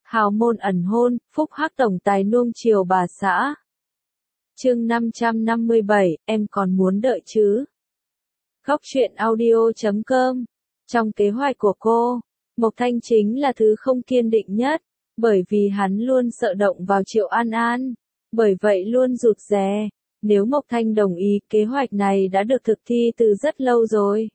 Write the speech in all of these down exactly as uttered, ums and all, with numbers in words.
Hào môn ẩn hôn, phúc hắc tổng tài nuông chiều bà xã. Chương năm trăm năm mươi bảy, em còn muốn đợi chứ? Góc truyện audio chấm com. Trong kế hoạch của cô, Mộc Thanh chính là thứ không kiên định nhất, bởi vì hắn luôn sợ động vào Triệu An An, bởi vậy luôn rụt rè. Nếu Mộc Thanh đồng ý, kế hoạch này đã được thực thi từ rất lâu rồi.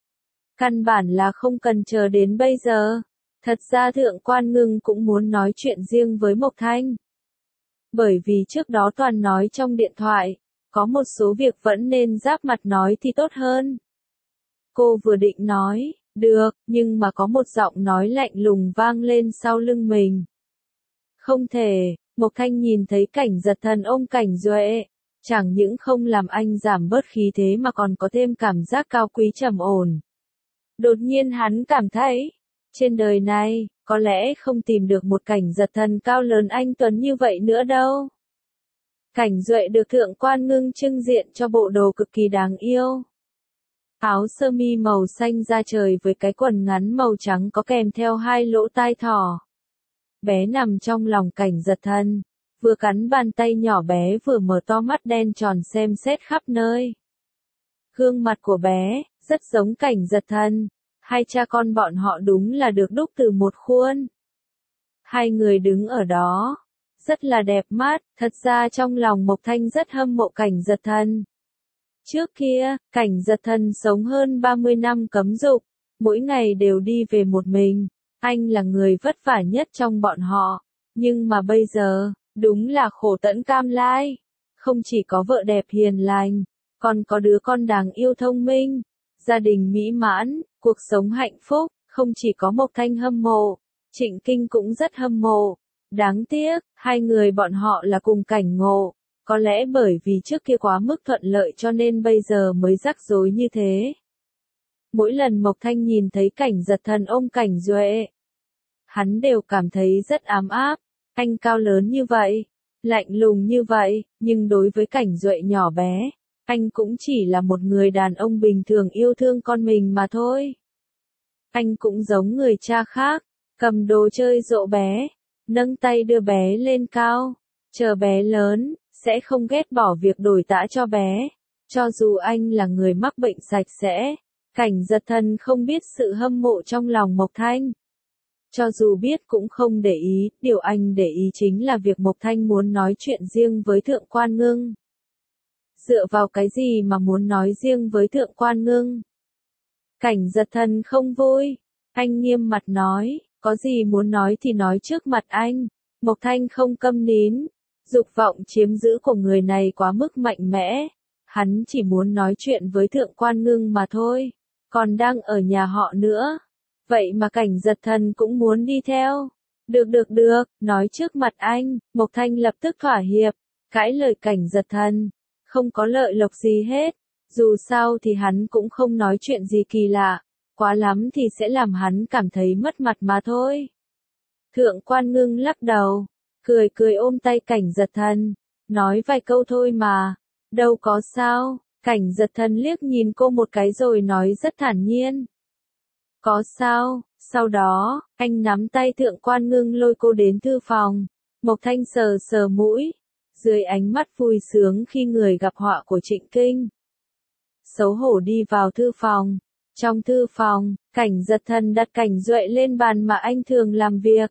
Căn bản là không cần chờ đến bây giờ. Thật ra Thượng Quan Ngưng cũng muốn nói chuyện riêng với Mộc Thanh. Bởi vì trước đó toàn nói trong điện thoại, có một số việc vẫn nên giáp mặt nói thì tốt hơn. Cô vừa định nói, được, nhưng mà có một giọng nói lạnh lùng vang lên sau lưng mình. Không thể, Mộc Thanh nhìn thấy Cảnh Giật Thần ôm Cảnh Duệ, chẳng những không làm anh giảm bớt khí thế mà còn có thêm cảm giác cao quý trầm ổn. Đột nhiên hắn cảm thấy, trên đời này, có lẽ không tìm được một Cảnh Giật Thần cao lớn anh tuấn như vậy nữa đâu. Cảnh Duệ được Thượng Quan Ngưng trưng diện cho bộ đồ cực kỳ đáng yêu. Áo sơ mi màu xanh da trời với cái quần ngắn màu trắng có kèm theo hai lỗ tai thỏ. Bé nằm trong lòng Cảnh Giật Thần, vừa cắn bàn tay nhỏ bé vừa mở to mắt đen tròn xem xét khắp nơi. Gương mặt của bé, rất giống Cảnh Giật Thần. Hai cha con bọn họ đúng là được đúc từ một khuôn. Hai người đứng ở đó, rất là đẹp mắt, thật ra trong lòng Mộc Thanh rất hâm mộ Cảnh Giật Thần. Trước kia, Cảnh Giật Thần sống hơn ba mươi năm cấm dục, mỗi ngày đều đi về một mình, anh là người vất vả nhất trong bọn họ, nhưng mà bây giờ, đúng là khổ tẫn cam lai, không chỉ có vợ đẹp hiền lành, còn có đứa con đáng yêu thông minh, gia đình mỹ mãn, cuộc sống hạnh phúc, không chỉ có Mộc Thanh hâm mộ, Trịnh Kinh cũng rất hâm mộ. Đáng tiếc, hai người bọn họ là cùng cảnh ngộ, có lẽ bởi vì trước kia quá mức thuận lợi cho nên bây giờ mới rắc rối như thế. Mỗi lần Mộc Thanh nhìn thấy Cảnh Giật Thần ôm Cảnh Duệ, hắn đều cảm thấy rất ấm áp, anh cao lớn như vậy, lạnh lùng như vậy, nhưng đối với Cảnh Duệ nhỏ bé, anh cũng chỉ là một người đàn ông bình thường yêu thương con mình mà thôi. Anh cũng giống người cha khác, cầm đồ chơi dỗ bé, nâng tay đưa bé lên cao, chờ bé lớn, sẽ không ghét bỏ việc đổi tã cho bé. Cho dù anh là người mắc bệnh sạch sẽ, Cảnh Giật Thần không biết sự hâm mộ trong lòng Mộc Thanh. Cho dù biết cũng không để ý, điều anh để ý chính là việc Mộc Thanh muốn nói chuyện riêng với Thượng Quan Ngưng. Dựa vào cái gì mà muốn nói riêng với Thượng Quan Ngưng? Cảnh Giật Thần không vui, anh nghiêm mặt nói, có gì muốn nói thì nói trước mặt anh. Mộc Thanh không câm nín, dục vọng chiếm giữ của người này quá mức mạnh mẽ, hắn chỉ muốn nói chuyện với Thượng Quan Ngưng mà thôi, còn đang ở nhà họ nữa. Vậy mà Cảnh Giật Thần cũng muốn đi theo. Được được được, nói trước mặt anh. Mộc Thanh lập tức thỏa hiệp, cãi lời Cảnh Giật Thần. Không có lợi lộc gì hết, dù sao thì hắn cũng không nói chuyện gì kỳ lạ, quá lắm thì sẽ làm hắn cảm thấy mất mặt mà thôi. Thượng Quan Ngưng lắc đầu, cười cười ôm tay Cảnh Giật Thần, nói vài câu thôi mà, đâu có sao. Cảnh Giật Thần liếc nhìn cô một cái rồi nói rất thản nhiên. Có sao? Sau đó, anh nắm tay Thượng Quan Ngưng lôi cô đến thư phòng, Mộc Thanh sờ sờ mũi, dưới ánh mắt vui sướng khi người gặp họa của Trịnh Kinh. Xấu hổ đi vào thư phòng. Trong thư phòng, Cảnh Giật Thần đặt Cảnh Duệ lên bàn mà anh thường làm việc.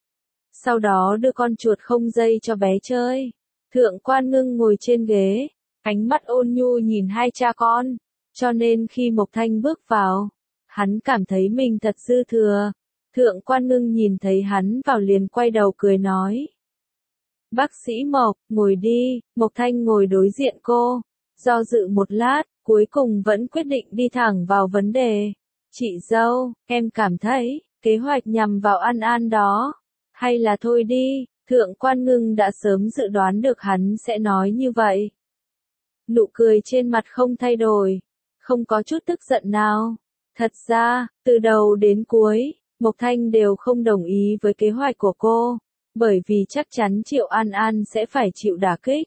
Sau đó đưa con chuột không dây cho bé chơi. Thượng Quan Ngưng ngồi trên ghế, ánh mắt ôn nhu nhìn hai cha con, cho nên khi Mộc Thanh bước vào, hắn cảm thấy mình thật dư thừa. Thượng Quan Ngưng nhìn thấy hắn vào liền quay đầu cười nói. Bác sĩ Mộc, ngồi đi. Mộc Thanh ngồi đối diện cô, do dự một lát, cuối cùng vẫn quyết định đi thẳng vào vấn đề. Chị dâu, em cảm thấy, kế hoạch nhằm vào An An đó, hay là thôi đi. Thượng Quan Ngưng đã sớm dự đoán được hắn sẽ nói như vậy. Nụ cười trên mặt không thay đổi, không có chút tức giận nào. Thật ra, từ đầu đến cuối, Mộc Thanh đều không đồng ý với kế hoạch của cô, bởi vì chắc chắn Triệu An An sẽ phải chịu đả kích.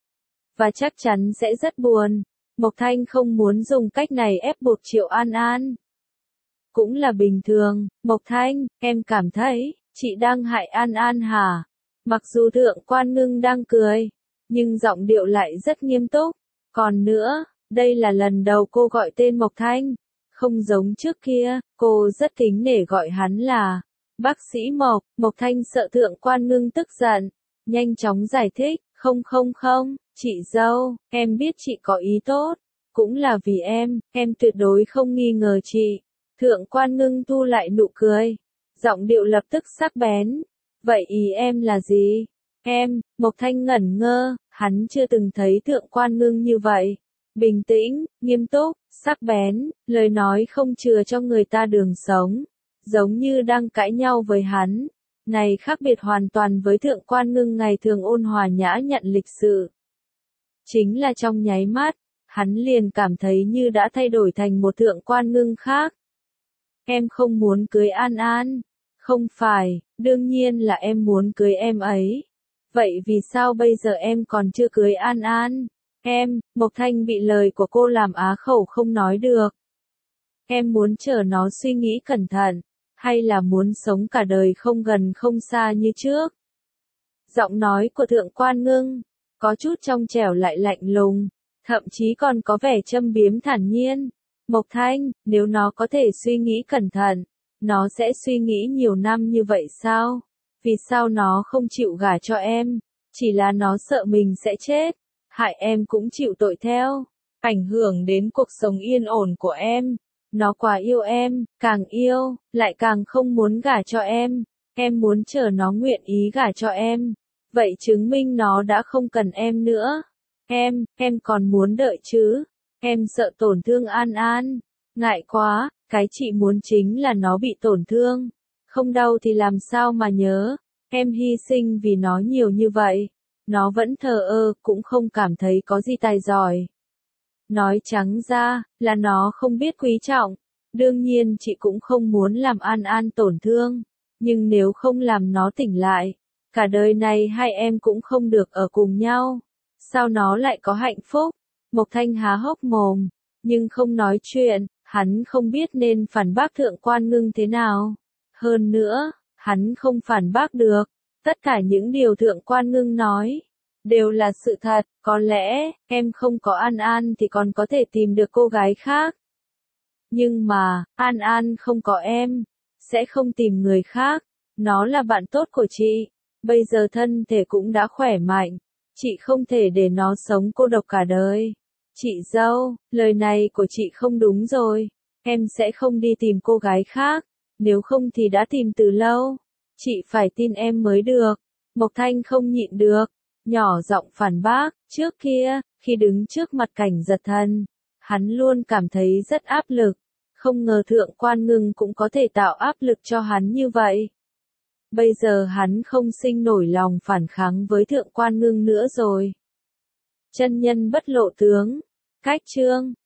Và chắc chắn sẽ rất buồn. Mộc Thanh không muốn dùng cách này ép buộc Triệu An An. Cũng là bình thường. Mộc Thanh, em cảm thấy, Chị đang hại An An hả? Mặc dù Thượng Quan Ngưng đang cười, nhưng giọng điệu lại rất nghiêm túc. Còn nữa, đây là lần đầu cô gọi tên Mộc Thanh. Không giống trước kia, cô rất kính nể gọi hắn là bác sĩ Mộc. Mộc Thanh sợ Thượng Quan Ngưng tức giận, nhanh chóng giải thích, không không không, chị dâu, em biết chị có ý tốt, cũng là vì em, em tuyệt đối không nghi ngờ chị. Thượng Quan Ngưng thu lại nụ cười, giọng điệu lập tức sắc bén. Vậy ý em là gì? Em, Mộc Thanh ngẩn ngơ, hắn chưa từng thấy Thượng Quan Ngưng như vậy. Bình tĩnh, nghiêm túc, sắc bén, lời nói không chừa cho người ta đường sống, giống như đang cãi nhau với hắn. Này khác biệt hoàn toàn với Thượng Quan Ngưng ngày thường ôn hòa nhã nhặn lịch sự. Chính là trong nháy mắt, hắn liền cảm thấy như đã thay đổi thành một Thượng Quan Ngưng khác. Em không muốn cưới An An. Không phải, đương nhiên là em muốn cưới em ấy. Vậy vì sao bây giờ em còn chưa cưới An An? Em, Mộc Thanh bị lời của cô làm á khẩu không nói được. Em muốn chờ nó suy nghĩ cẩn thận, hay là muốn sống cả đời không gần không xa như trước? Giọng nói của Thượng Quan Ngưng, có chút trong trẻo lại lạnh lùng, thậm chí còn có vẻ châm biếm thản nhiên. Mộc Thanh, nếu nó có thể suy nghĩ cẩn thận, nó sẽ suy nghĩ nhiều năm như vậy sao? Vì sao nó không chịu gả cho em? Chỉ là nó sợ mình sẽ chết, hại em cũng chịu tội theo, ảnh hưởng đến cuộc sống yên ổn của em. Nó quá yêu em, càng yêu, lại càng không muốn gả cho em. Em muốn chờ nó nguyện ý gả cho em. Vậy chứng minh nó đã không cần em nữa. Em, em còn muốn đợi chứ? Em sợ tổn thương An An. Ngại quá, cái chị muốn chính là nó bị tổn thương. Không đau thì làm sao mà nhớ. Em hy sinh vì nó nhiều như vậy. Nó vẫn thờ ơ, cũng không cảm thấy có gì tài giỏi. Nói trắng ra, là nó không biết quý trọng. Đương nhiên chị cũng không muốn làm An An tổn thương. Nhưng nếu không làm nó tỉnh lại, cả đời này hai em cũng không được ở cùng nhau. Sao nó lại có hạnh phúc? Mộc Thanh há hốc mồm, nhưng không nói chuyện. Hắn không biết nên phản bác Thượng Quan Ngưng thế nào. Hơn nữa, hắn không phản bác được. Tất cả những điều Thượng Quan Ngưng nói đều là sự thật. Có lẽ, em không có An An thì còn có thể tìm được cô gái khác. Nhưng mà, An An không có em, sẽ không tìm người khác. Nó là bạn tốt của chị. Bây giờ thân thể cũng đã khỏe mạnh. Chị không thể để nó sống cô độc cả đời. Chị dâu, lời này của chị không đúng rồi. Em sẽ không đi tìm cô gái khác. Nếu không thì đã tìm từ lâu. Chị phải tin em mới được. Mộc Thanh không nhịn được, nhỏ giọng phản bác. Trước kia, khi đứng trước mặt Cảnh Giật Thần, hắn luôn cảm thấy rất áp lực. Không ngờ Thượng Quan Ngưng cũng có thể tạo áp lực cho hắn như vậy. Bây giờ hắn không sinh nổi lòng phản kháng với Thượng Quan Ngưng nữa rồi. Chân nhân bất lộ tướng. Cách chương